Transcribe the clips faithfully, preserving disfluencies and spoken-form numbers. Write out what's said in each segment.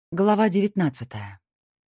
Глава девятнадцатая.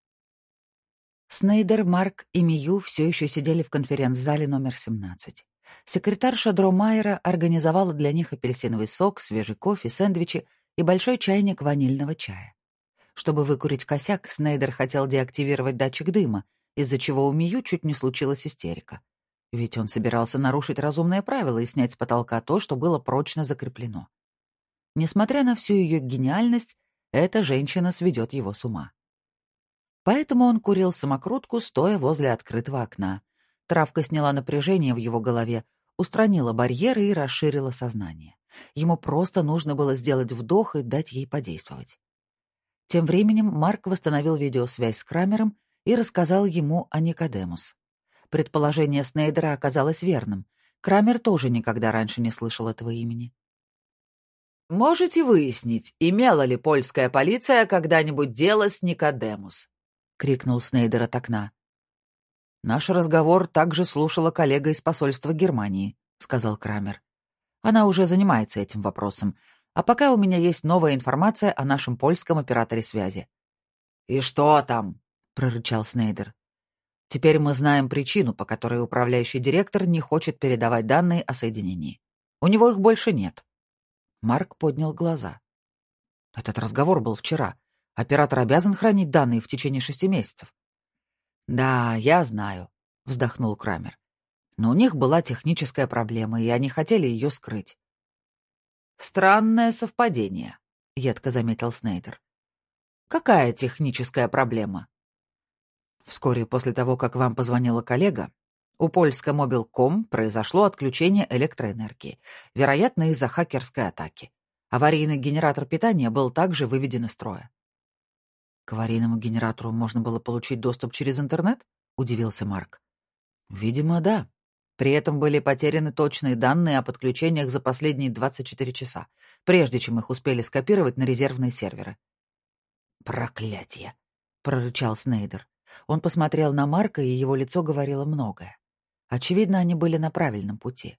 Снейдер, Марк и Мию все еще сидели в конференц-зале номер семнадцать. Секретарша Дро Майера организовала для них апельсиновый сок, свежий кофе, сэндвичи и большой чайник ванильного чая. Чтобы выкурить косяк, Снейдер хотел деактивировать датчик дыма, из-за чего у Мию чуть не случилась истерика. Ведь он собирался нарушить разумное правило и снять с потолка то, что было прочно закреплено. Несмотря на всю ее гениальность, эта женщина сведет его с ума. Поэтому он курил самокрутку, стоя возле открытого окна. Травка сняла напряжение в его голове, устранила барьеры и расширила сознание. Ему просто нужно было сделать вдох и дать ей подействовать. Тем временем Марк восстановил видеосвязь с Крамером и рассказал ему о Никодемус. Предположение Снейдера оказалось верным. Крамер тоже никогда раньше не слышал этого имени. «Можете выяснить, имела ли польская полиция когда-нибудь дело с Никодемус?» — крикнул Снейдер от окна. «Наш разговор также слушала коллега из посольства Германии», — сказал Крамер. «Она уже занимается этим вопросом, а пока у меня есть новая информация о нашем польском операторе связи». «И что там?» — прорычал Снейдер. «Теперь мы знаем причину, по которой управляющий директор не хочет передавать данные о соединении. У него их больше нет». Марк поднял глаза. «Этот разговор был вчера. Оператор обязан хранить данные в течение шести месяцев». «Да, я знаю», — вздохнул Крамер. «Но у них была техническая проблема, и они хотели ее скрыть». «Странное совпадение», — едко заметил Снейдер. «Какая техническая проблема?» Вскоре после того, как вам позвонила коллега, у Польска Мобилком произошло отключение электроэнергии, вероятно, из-за хакерской атаки. Аварийный генератор питания был также выведен из строя. «К аварийному генератору можно было получить доступ через интернет?» — удивился Марк. «Видимо, да. При этом были потеряны точные данные о подключениях за последние двадцать четыре часа, прежде чем их успели скопировать на резервные серверы». «Проклятие!» — прорычал Снейдер. Он посмотрел на Марка, и его лицо говорило многое. Очевидно, они были на правильном пути.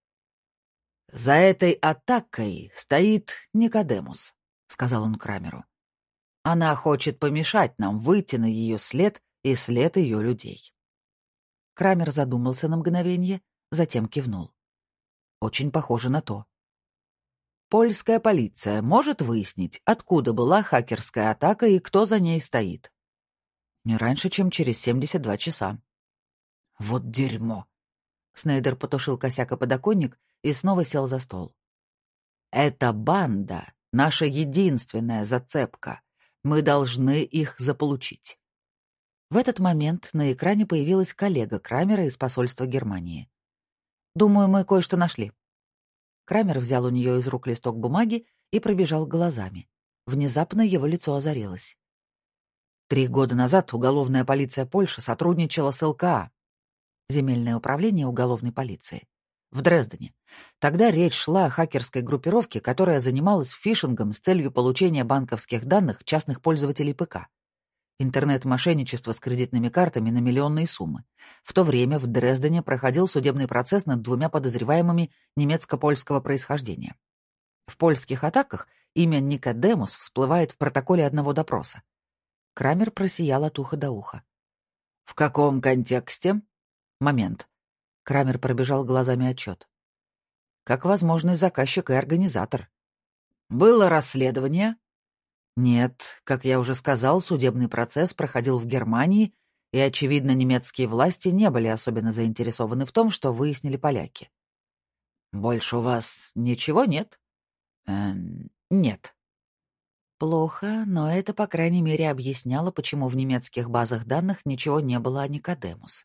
«За этой атакой стоит Никодемус», — сказал он Крамеру. «Она хочет помешать нам выйти на ее след и след ее людей». Крамер задумался на мгновение, затем кивнул. «Очень похоже на то». «Польская полиция может выяснить, откуда была хакерская атака и кто за ней стоит?» «Не раньше, чем через семьдесят два часа». «Вот дерьмо!» Снейдер потушил косяк о подоконник и снова сел за стол. «Эта банда — наша единственная зацепка. Мы должны их заполучить». В этот момент на экране появилась коллега Крамера из посольства Германии. «Думаю, мы кое-что нашли». Крамер взял у нее из рук листок бумаги и пробежал глазами. Внезапно его лицо озарилось. Три года назад уголовная полиция Польши сотрудничала с эл ка а, Земельное управление уголовной полиции, в Дрездене. Тогда речь шла о хакерской группировке, которая занималась фишингом с целью получения банковских данных частных пользователей ПК. Интернет-мошенничество с кредитными картами на миллионные суммы. В то время в Дрездене проходил судебный процесс над двумя подозреваемыми немецко-польского происхождения. В польских атаках имя Никодемус всплывает в протоколе одного допроса. Крамер просиял от уха до уха. «В каком контексте?» Момент. Крамер пробежал глазами отчет. Как возможный заказчик и организатор. «Было расследование?» Нет, как я уже сказал, судебный процесс проходил в Германии, и, очевидно, немецкие власти не были особенно заинтересованы в том, что выяснили поляки. «Больше у вас ничего нет?» Эм, нет. Плохо, но это, по крайней мере, объясняло, почему в немецких базах данных ничего не было о Никодемус.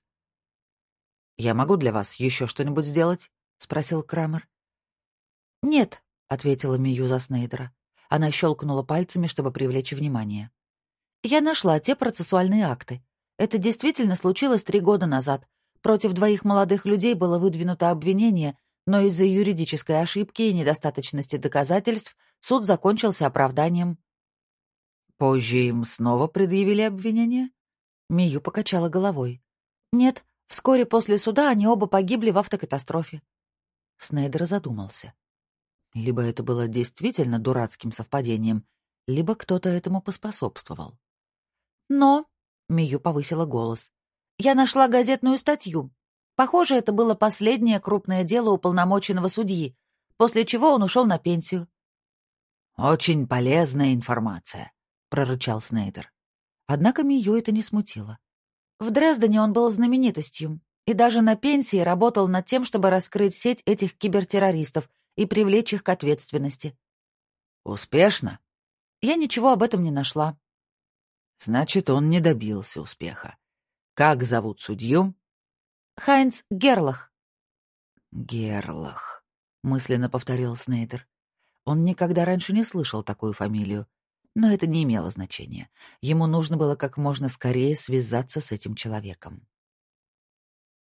«Я могу для вас еще что-нибудь сделать?» — спросил Крамер. «Нет», — ответила Мию за Снейдера. Она щелкнула пальцами, чтобы привлечь внимание. «Я нашла те процессуальные акты. Это действительно случилось три года назад. Против двоих молодых людей было выдвинуто обвинение, но из-за юридической ошибки и недостаточности доказательств суд закончился оправданием». «Позже им снова предъявили обвинение?» Мию покачала головой. «Нет, вскоре после суда они оба погибли в автокатастрофе». Снейдер задумался. Либо это было действительно дурацким совпадением, либо кто-то этому поспособствовал. «Но», — Мию повысила голос, — «я нашла газетную статью. Похоже, это было последнее крупное дело уполномоченного судьи, после чего он ушел на пенсию». «Очень полезная информация», — прорычал Снейдер. Однако Мию это не смутило. В Дрездене он был знаменитостью и даже на пенсии работал над тем, чтобы раскрыть сеть этих кибертеррористов и привлечь их к ответственности. «Успешно?» Я ничего об этом не нашла. «Значит, он не добился успеха. Как зовут судью?» Хайнц Герлах». «Герлах», — мысленно повторил Снейдер. Он никогда раньше не слышал такую фамилию, но это не имело значения. Ему нужно было как можно скорее связаться с этим человеком.